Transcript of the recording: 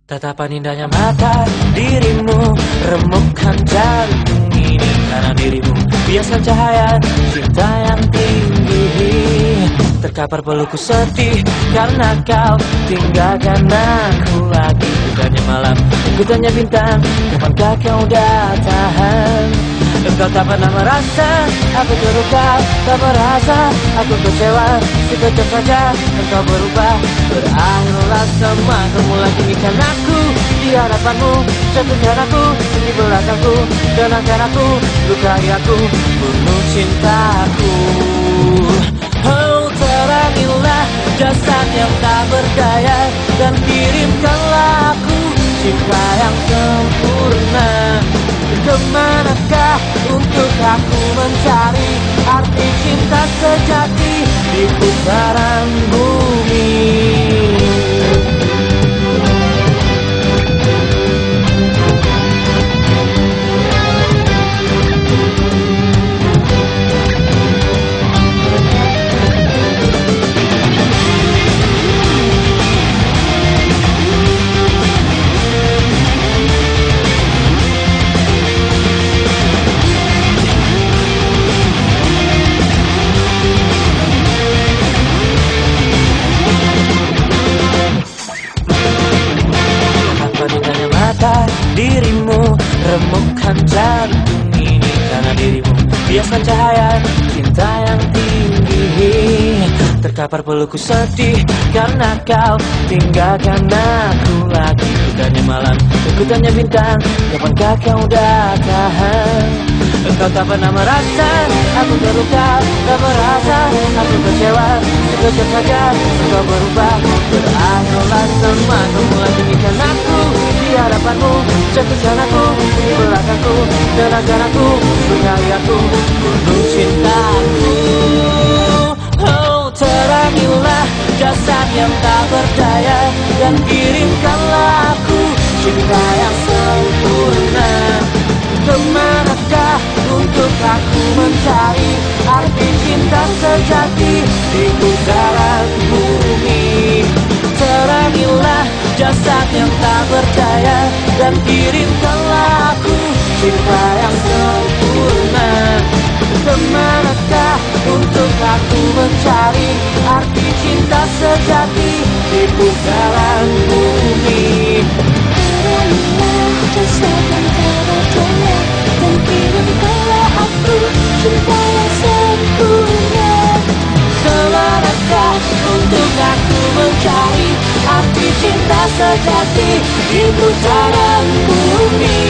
Tatapan indahnya mata dirimu remukkan jantung ini. Karena dirimu biasa cahaya cinta yang tinggi. Terkapar pelukku sedih karena kau tinggalkan aku lagi. Bukannya malam, bukannya bintang, kapankah kau datang? Engkau tak pernah merasa aku terluka, tak merasa aku kecewa. Sekejap saja engkau berubah, berakhirlah semua. Kau mulai tinggikan aku di hadapanmu, jatuhkan aku di belakangku, dan akan aku lukai aku, bunuh cintaku. Oh, terangilah jasad yang tak berdaya, dan kirimkanlah aku cinta yang sempurna. Kemanakah untuk aku mencari arti cinta sejati di putaran bumi? Dirimu remukkan jantung ini. Karena dirimu biasa cahaya cinta yang tinggi. Terkapar pelukku sedih karena kau tinggalkan aku lagi. Bukannya malam, bukannya bintang, kapankah kau datang? Engkau tak pernah merasa aku terluka, tak merasa aku kecewa. Sekejap saja engkau berubah, berakhirlah semua. Kau mulai tinggikan aku di hadapanmu, jatuhkan aku di belakangku, dan akan aku lukai aku, bunuh cintaku. Oh, terangilah jasad yang tak berdaya, dan kirimkanlah aku cinta yang sempurna. Kemanakah untuk aku mencari arti cinta sejati di putaran bumi? Terangilah jasad yang tak berdaya, dan kirimkanlah aku cinta yang sempurna. Kemanakah untuk aku mencari arti cinta sejati di putaran bumi? Terangilah jasad yang tak berdaya, dan kirimkanlah aku cinta yang sempurna. Kemanakah untuk aku mencari arti cinta sejati di putaran bumi?